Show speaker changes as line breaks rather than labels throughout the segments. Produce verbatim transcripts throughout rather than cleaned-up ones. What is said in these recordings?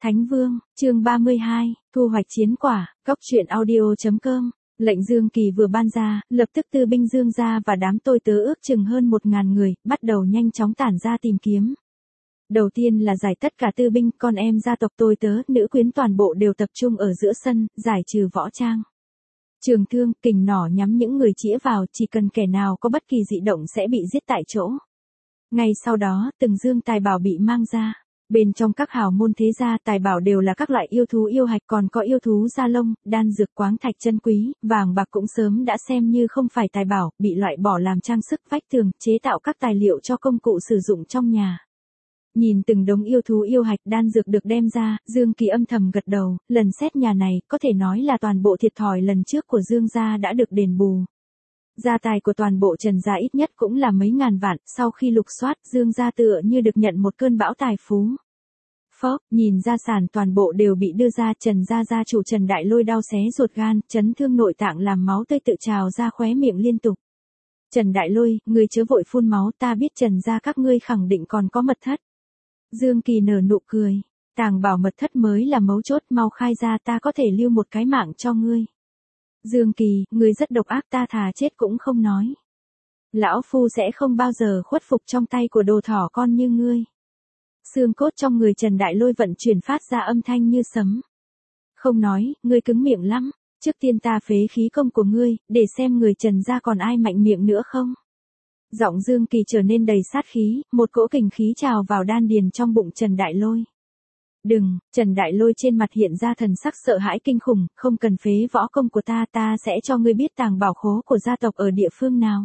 Thánh Vương, chương ba mươi hai, thu hoạch chiến quả, góc truyện audio.com. Lệnh Dương Kỳ vừa ban ra, lập tức tư binh Dương gia và đám tôi tớ ước chừng hơn một ngàn người, bắt đầu nhanh chóng tản ra tìm kiếm. Đầu tiên là giải tất cả tư binh, con em gia tộc tôi tớ, nữ quyến toàn bộ đều tập trung ở giữa sân, giải trừ võ trang. Trường thương, kình nỏ nhắm những người chĩa vào, chỉ cần kẻ nào có bất kỳ dị động sẽ bị giết tại chỗ. Ngay sau đó, từng dương tài bảo bị mang ra. Bên trong các hào môn thế gia tài bảo đều là các loại yêu thú yêu hạch, còn có yêu thú da lông, đan dược quáng thạch chân quý, vàng bạc cũng sớm đã xem như không phải tài bảo, bị loại bỏ làm trang sức vách tường, chế tạo các tài liệu cho công cụ sử dụng trong nhà. Nhìn từng đống yêu thú yêu hạch đan dược được đem ra, Dương Kỳ âm thầm gật đầu, lần xét nhà này, có thể nói là toàn bộ thiệt thòi lần trước của Dương gia đã được đền bù. Gia tài của toàn bộ Trần gia ít nhất cũng là mấy ngàn vạn, sau khi lục soát, Dương gia tựa như được nhận một cơn bão tài phú. Phó, nhìn gia sản toàn bộ đều bị đưa ra, Trần gia gia chủ Trần Đại Lôi đau xé ruột gan, chấn thương nội tạng làm máu tươi tự trào ra khóe miệng liên tục. Trần Đại Lôi, ngươi chớ vội phun máu, ta biết Trần gia các ngươi khẳng định còn có mật thất. Dương Kỳ nở nụ cười, tàng bảo mật thất mới là mấu chốt, mau khai ra, ta có thể lưu một cái mạng cho ngươi. Dương Kỳ, ngươi rất độc ác, ta thà chết cũng không nói. Lão phu sẽ không bao giờ khuất phục trong tay của đồ thỏ con như ngươi. Xương cốt trong người Trần Đại Lôi vận chuyển phát ra âm thanh như sấm. Không nói, ngươi cứng miệng lắm, trước tiên ta phế khí công của ngươi, để xem người Trần gia còn ai mạnh miệng nữa không. Giọng Dương Kỳ trở nên đầy sát khí, một cỗ kình khí trào vào đan điền trong bụng Trần Đại Lôi. Đừng, Trần Đại Lôi trên mặt hiện ra thần sắc sợ hãi kinh khủng, không cần phế võ công của ta, ta sẽ cho ngươi biết tàng bảo khố của gia tộc ở địa phương nào.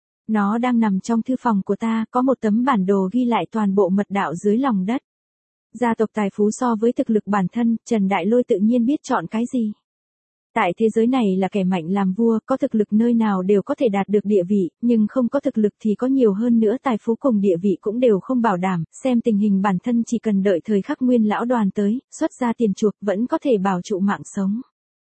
Nó đang nằm trong thư phòng của ta, có một tấm bản đồ ghi lại toàn bộ mật đạo dưới lòng đất. Gia tộc tài phú so với thực lực bản thân, Trần Đại Lôi tự nhiên biết chọn cái gì. Tại thế giới này là kẻ mạnh làm vua, có thực lực nơi nào đều có thể đạt được địa vị, nhưng không có thực lực thì có nhiều hơn nữa tài phú cùng địa vị cũng đều không bảo đảm, xem tình hình bản thân chỉ cần đợi thời khắc Nguyên lão đoàn tới, xuất ra tiền chuộc vẫn có thể bảo trụ mạng sống.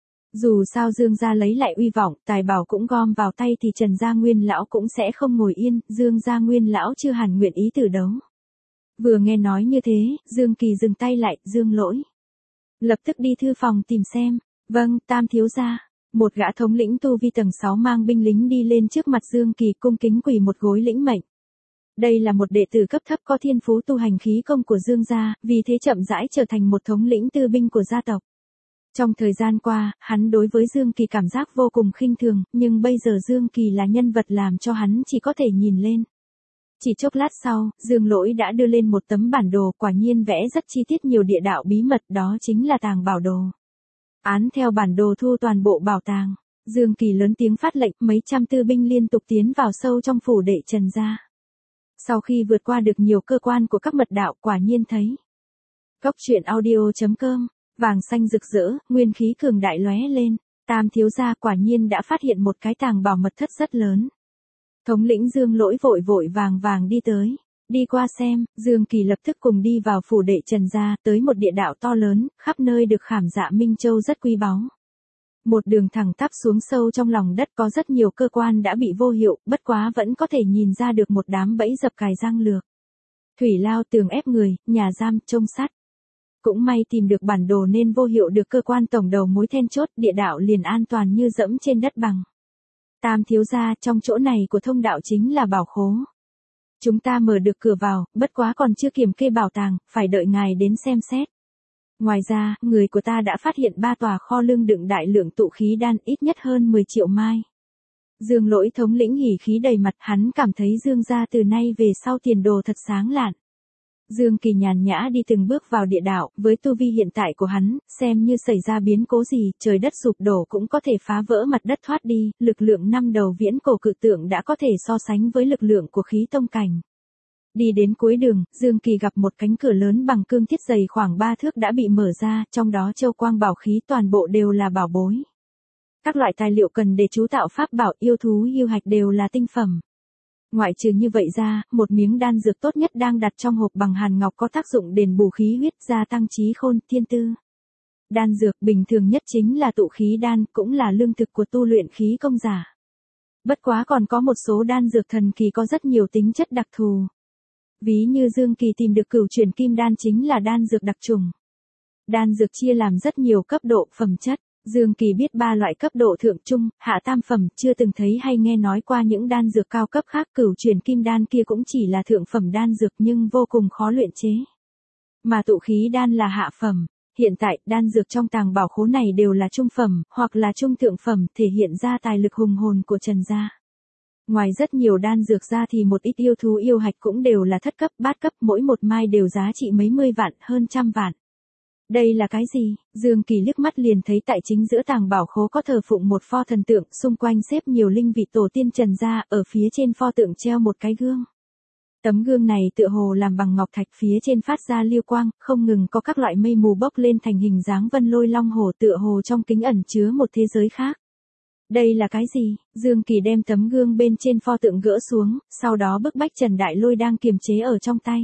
Dù sao Dương gia lấy lại uy vọng, tài bảo cũng gom vào tay thì Trần gia Nguyên lão cũng sẽ không ngồi yên, Dương gia Nguyên lão chưa hẳn nguyện ý tử đấu. Vừa nghe nói như thế, Dương Kỳ dừng tay lại, Dương lỗi. Lập tức đi thư phòng tìm xem. Vâng, tam thiếu gia. Một gã thống lĩnh tu vi tầng sáu mang binh lính đi lên trước mặt Dương Kỳ cung kính quỳ một gối lĩnh mệnh. Đây là một đệ tử cấp thấp có thiên phú tu hành khí công của Dương gia, vì thế chậm rãi trở thành một thống lĩnh tư binh của gia tộc. Trong thời gian qua, hắn đối với Dương Kỳ cảm giác vô cùng khinh thường, nhưng bây giờ Dương Kỳ là nhân vật làm cho hắn chỉ có thể nhìn lên. Chỉ chốc lát sau, Dương Lỗi đã đưa lên một tấm bản đồ, quả nhiên vẽ rất chi tiết nhiều địa đạo bí mật, đó chính là tàng bảo đồ. Án theo bản đồ thu toàn bộ bảo tàng, Dương Kỳ lớn tiếng phát lệnh, mấy trăm tư binh liên tục tiến vào sâu trong phủ đệ Trần gia. Sau khi vượt qua được nhiều cơ quan của các mật đạo, quả nhiên thấy. Góc truyện audio.com, vàng xanh rực rỡ, nguyên khí cường đại lóe lên, tam thiếu gia quả nhiên đã phát hiện một cái tàng bảo mật thất rất lớn. Thống lĩnh Dương Lỗi vội vội vàng vàng đi tới. Đi qua xem, Dương Kỳ lập tức cùng đi vào phủ đệ Trần gia, tới một địa đạo to lớn, khắp nơi được khảm dạ minh châu rất quý báu. Một đường thẳng tắp xuống sâu trong lòng đất có rất nhiều cơ quan đã bị vô hiệu, bất quá vẫn có thể nhìn ra được một đám bẫy dập cài răng lược. Thủy lao, tường ép người, nhà giam, chông sắt. Cũng may tìm được bản đồ nên vô hiệu được cơ quan tổng đầu mối then chốt, địa đạo liền an toàn như dẫm trên đất bằng. Tam thiếu gia, trong chỗ này của thông đạo chính là bảo khố. Chúng ta mở được cửa vào, bất quá còn chưa kiểm kê bảo tàng, phải đợi ngài đến xem xét. Ngoài ra, người của ta đã phát hiện ba tòa kho lương đựng đại lượng tụ khí đan, ít nhất hơn mười triệu mai. Dương Lỗi thống lĩnh hỉ khí đầy mặt, hắn cảm thấy Dương gia từ nay về sau tiền đồ thật sáng lạn. Dương Kỳ nhàn nhã đi từng bước vào địa đạo, với tu vi hiện tại của hắn, xem như xảy ra biến cố gì, trời đất sụp đổ cũng có thể phá vỡ mặt đất thoát đi, lực lượng năm đầu viễn cổ cự tượng đã có thể so sánh với lực lượng của khí tông cảnh. Đi đến cuối đường, Dương Kỳ gặp một cánh cửa lớn bằng cương thiết dày khoảng ba thước đã bị mở ra, trong đó châu quang bảo khí toàn bộ đều là bảo bối. Các loại tài liệu cần để chú tạo pháp bảo, yêu thú yêu hạch đều là tinh phẩm. Ngoại trừ như vậy ra, một miếng đan dược tốt nhất đang đặt trong hộp bằng hàn ngọc có tác dụng đền bù khí huyết, gia tăng trí khôn, thiên tư. Đan dược bình thường nhất chính là tụ khí đan, cũng là lương thực của tu luyện khí công giả. Bất quá còn có một số đan dược thần kỳ có rất nhiều tính chất đặc thù. Ví như Dương Kỳ tìm được cửu chuyển kim đan chính là đan dược đặc trùng. Đan dược chia làm rất nhiều cấp độ phẩm chất. Dương Kỳ biết ba loại cấp độ thượng trung, hạ tam phẩm, chưa từng thấy hay nghe nói qua những đan dược cao cấp khác. Cửu truyền kim đan kia cũng chỉ là thượng phẩm đan dược nhưng vô cùng khó luyện chế. Mà tụ khí đan là hạ phẩm. Hiện tại, đan dược trong tàng bảo khố này đều là trung phẩm, hoặc là trung thượng phẩm, thể hiện ra tài lực hùng hồn của Trần gia. Ngoài rất nhiều đan dược ra thì một ít yêu thú yêu hạch cũng đều là thất cấp, bát cấp, mỗi một mai đều giá trị mấy mươi vạn, hơn trăm vạn. Đây là cái gì? Dương Kỳ liếc mắt liền thấy tại chính giữa tàng bảo khố có thờ phụng một pho thần tượng, xung quanh xếp nhiều linh vị tổ tiên Trần gia, ở phía trên pho tượng treo một cái gương. Tấm gương này tựa hồ làm bằng ngọc thạch, phía trên phát ra liêu quang, không ngừng có các loại mây mù bốc lên thành hình dáng vân lôi long hổ, tựa hồ trong kính ẩn chứa một thế giới khác. Đây là cái gì? Dương Kỳ đem tấm gương bên trên pho tượng gỡ xuống, sau đó bức bách Trần Đại Lôi đang kiềm chế ở trong tay.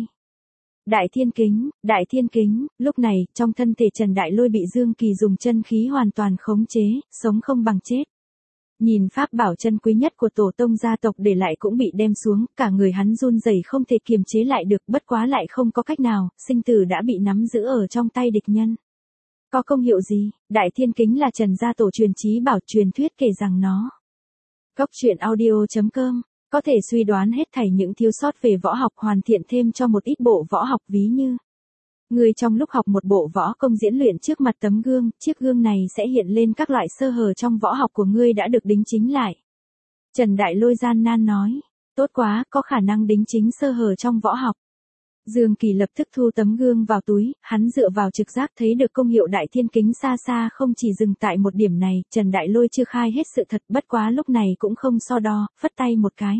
Đại thiên kính, đại thiên kính, lúc này, trong thân thể Trần Đại Lôi bị Dương Kỳ dùng chân khí hoàn toàn khống chế, sống không bằng chết. Nhìn pháp bảo chân quý nhất của tổ tông gia tộc để lại cũng bị đem xuống, cả người hắn run rẩy không thể kiềm chế lại được, bất quá lại không có cách nào, sinh tử đã bị nắm giữ ở trong tay địch nhân. Có công hiệu gì? Đại thiên kính là Trần gia tổ truyền chí bảo, truyền thuyết kể rằng nó. Cốc truyện audio chấm com có thể suy đoán hết thảy những thiếu sót về võ học, hoàn thiện thêm cho một ít bộ võ học, ví như người trong lúc học một bộ võ công diễn luyện trước mặt tấm gương, chiếc gương này sẽ hiện lên các loại sơ hở trong võ học của ngươi đã được đính chính lại. Trần Đại Lôi gian nan nói, tốt quá, có khả năng đính chính sơ hở trong võ học. Dương Kỳ lập tức thu tấm gương vào túi, hắn dựa vào trực giác thấy được công hiệu đại thiên kính xa xa không chỉ dừng tại một điểm này, Trần Đại Lôi chưa khai hết sự thật, bất quá lúc này cũng không so đo, phất tay một cái.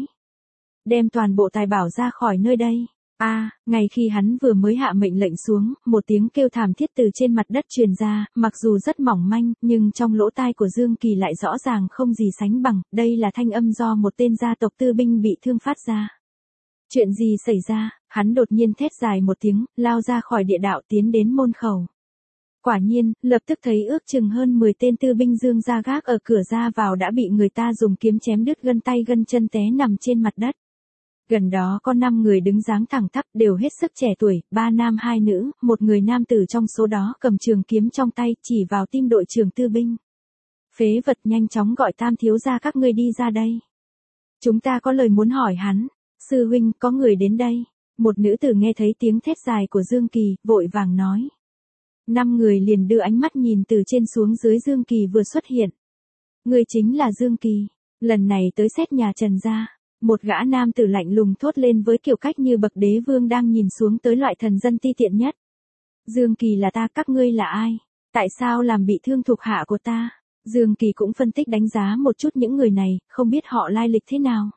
Đem toàn bộ tài bảo ra khỏi nơi đây. A, à, ngay khi hắn vừa mới hạ mệnh lệnh xuống, một tiếng kêu thảm thiết từ trên mặt đất truyền ra, mặc dù rất mỏng manh, nhưng trong lỗ tai của Dương Kỳ lại rõ ràng không gì sánh bằng, đây là thanh âm do một tên gia tộc tư binh bị thương phát ra. Chuyện gì xảy ra? Hắn đột nhiên thét dài một tiếng, lao ra khỏi địa đạo tiến đến môn khẩu. Quả nhiên, lập tức thấy ước chừng hơn mười tên tư binh Dương gia gác ở cửa ra vào đã bị người ta dùng kiếm chém đứt gân tay gân chân té nằm trên mặt đất. Gần đó có năm người đứng dáng thẳng tắp, đều hết sức trẻ tuổi, ba nam hai nữ, một người nam tử trong số đó cầm trường kiếm trong tay chỉ vào tim đội trưởng tư binh. Phế vật, nhanh chóng gọi Tam thiếu gia các ngươi đi ra đây. Chúng ta có lời muốn hỏi hắn. Sư huynh, có người đến đây. Một nữ tử nghe thấy tiếng thét dài của Dương Kỳ, vội vàng nói. Năm người liền đưa ánh mắt nhìn từ trên xuống dưới Dương Kỳ vừa xuất hiện. Người chính là Dương Kỳ, lần này tới xét nhà Trần gia. Một gã nam tử lạnh lùng thốt lên với kiểu cách như bậc đế vương đang nhìn xuống tới loại thần dân ti tiện nhất. Dương Kỳ là ta, các ngươi là ai? Tại sao làm bị thương thuộc hạ của ta? Dương Kỳ cũng phân tích đánh giá một chút những người này, không biết họ lai lịch thế nào.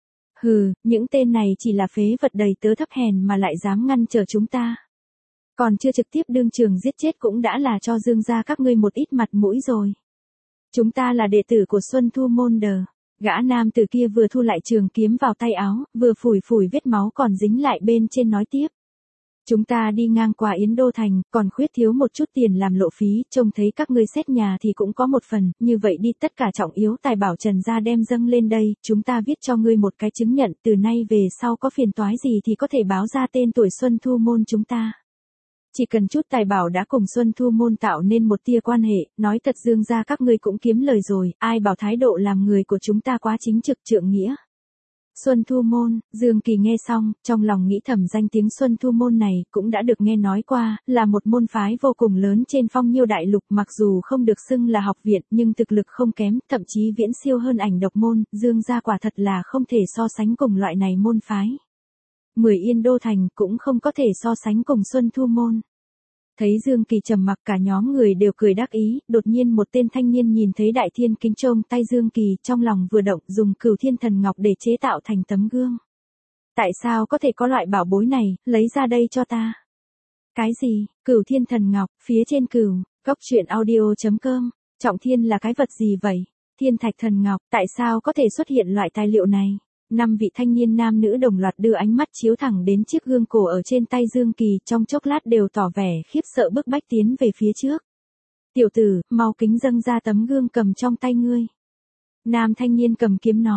Hừ, những tên này chỉ là phế vật đầy tớ thấp hèn mà lại dám ngăn trở chúng ta. Còn chưa trực tiếp đương trường giết chết cũng đã là cho Dương gia các ngươi một ít mặt mũi rồi. Chúng ta là đệ tử của Xuân Thu Môn Đờ. Gã nam tử kia vừa thu lại trường kiếm vào tay áo, vừa phủi phủi vết máu còn dính lại bên trên nói tiếp. Chúng ta đi ngang qua Yến Đô Thành, còn khuyết thiếu một chút tiền làm lộ phí, trông thấy các ngươi xét nhà thì cũng có một phần, như vậy đi, tất cả trọng yếu tài bảo Trần gia đem dâng lên đây, chúng ta viết cho ngươi một cái chứng nhận, từ nay về sau có phiền toái gì thì có thể báo ra tên tuổi Xuân Thu Môn chúng ta. Chỉ cần chút tài bảo đã cùng Xuân Thu Môn tạo nên một tia quan hệ, nói thật Dương gia các ngươi cũng kiếm lời rồi, ai bảo thái độ làm người của chúng ta quá chính trực trượng nghĩa. Xuân Thu Môn, Dương Kỳ nghe xong, trong lòng nghĩ thầm danh tiếng Xuân Thu Môn này cũng đã được nghe nói qua, là một môn phái vô cùng lớn trên phong nhiêu đại lục, mặc dù không được xưng là học viện nhưng thực lực không kém, thậm chí viễn siêu hơn Ảnh Độc Môn, Dương gia quả thật là không thể so sánh cùng loại này môn phái. Mười Yên Đô Thành cũng không có thể so sánh cùng Xuân Thu Môn. Thấy Dương Kỳ trầm mặc, cả nhóm người đều cười đắc ý, đột nhiên một tên thanh niên nhìn thấy đại thiên kính trông tay Dương Kỳ, trong lòng vừa động, dùng Cửu Thiên Thần Ngọc để chế tạo thành tấm gương. Tại sao có thể có loại bảo bối này, lấy ra đây cho ta. Cái gì? Cửu Thiên Thần Ngọc, phía trên cửu, cốc truyện audio chấm com, trọng thiên là cái vật gì vậy? Thiên Thạch Thần Ngọc, tại sao có thể xuất hiện loại tài liệu này? Năm vị thanh niên nam nữ đồng loạt đưa ánh mắt chiếu thẳng đến chiếc gương cổ ở trên tay Dương Kỳ, trong chốc lát đều tỏ vẻ khiếp sợ bức bách tiến về phía trước. Tiểu tử, mau kính dâng ra tấm gương cầm trong tay ngươi. Nam thanh niên cầm kiếm nói,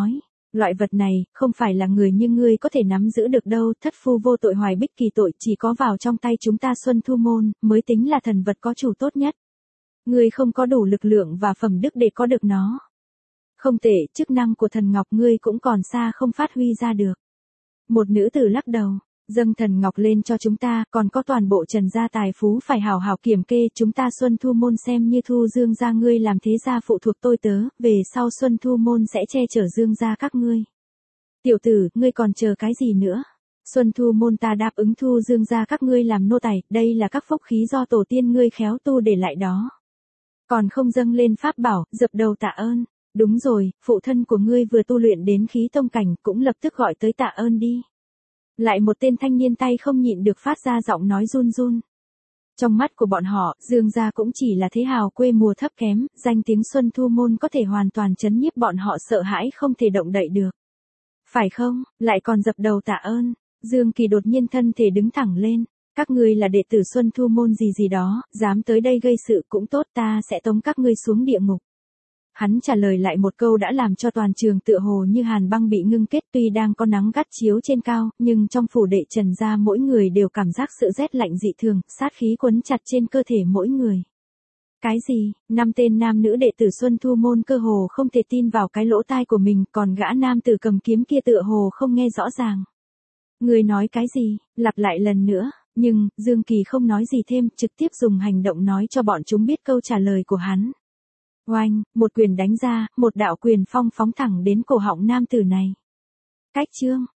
Loại vật này, không phải là người như ngươi có thể nắm giữ được đâu, thất phu vô tội hoài bích kỳ tội, chỉ có vào trong tay chúng ta Xuân Thu Môn, mới tính là thần vật có chủ tốt nhất. Ngươi không có đủ lực lượng và phẩm đức để có được nó. Không tệ, chức năng của thần ngọc ngươi cũng còn xa không phát huy ra được. Một nữ tử lắc đầu, dâng thần ngọc lên cho chúng ta, còn có toàn bộ Trần gia tài phú phải hào hào kiểm kê, chúng ta Xuân Thu Môn xem như thu Dương gia ngươi làm thế gia phụ thuộc tôi tớ, về sau Xuân Thu Môn sẽ che chở Dương gia các ngươi. Tiểu tử, ngươi còn chờ cái gì nữa? Xuân Thu Môn ta đáp ứng thu Dương gia các ngươi làm nô tài, đây là các phúc khí do tổ tiên ngươi khéo tu để lại đó. Còn không dâng lên pháp bảo, dập đầu tạ ơn. Đúng rồi, phụ thân của ngươi vừa tu luyện đến khí tông cảnh, cũng lập tức gọi tới tạ ơn đi. Lại một tên thanh niên tay không nhịn được phát ra giọng nói run run. Trong mắt của bọn họ, Dương gia cũng chỉ là thế hào quê mùa thấp kém, danh tiếng Xuân Thu Môn có thể hoàn toàn chấn nhiếp bọn họ sợ hãi không thể động đậy được. Phải không, lại còn dập đầu tạ ơn. Dương Kỳ đột nhiên thân thể đứng thẳng lên. Các ngươi là đệ tử Xuân Thu Môn gì gì đó, dám tới đây gây sự cũng tốt, ta sẽ tống các ngươi xuống địa ngục. Hắn trả lời lại một câu đã làm cho toàn trường tựa hồ như hàn băng bị ngưng kết, tuy đang có nắng gắt chiếu trên cao, nhưng trong phủ đệ Trần gia mỗi người đều cảm giác sự rét lạnh dị thường, sát khí quấn chặt trên cơ thể mỗi người. Cái gì? Năm tên nam nữ đệ tử Xuân Thu Môn cơ hồ không thể tin vào cái lỗ tai của mình, còn gã nam tử cầm kiếm kia tựa hồ không nghe rõ ràng. Người nói cái gì? Lặp lại lần nữa. Nhưng, Dương Kỳ không nói gì thêm, trực tiếp dùng hành động nói cho bọn chúng biết câu trả lời của hắn. Oanh, một quyền đánh ra, một đạo quyền phong phóng thẳng đến cổ họng nam tử này. Cách chương.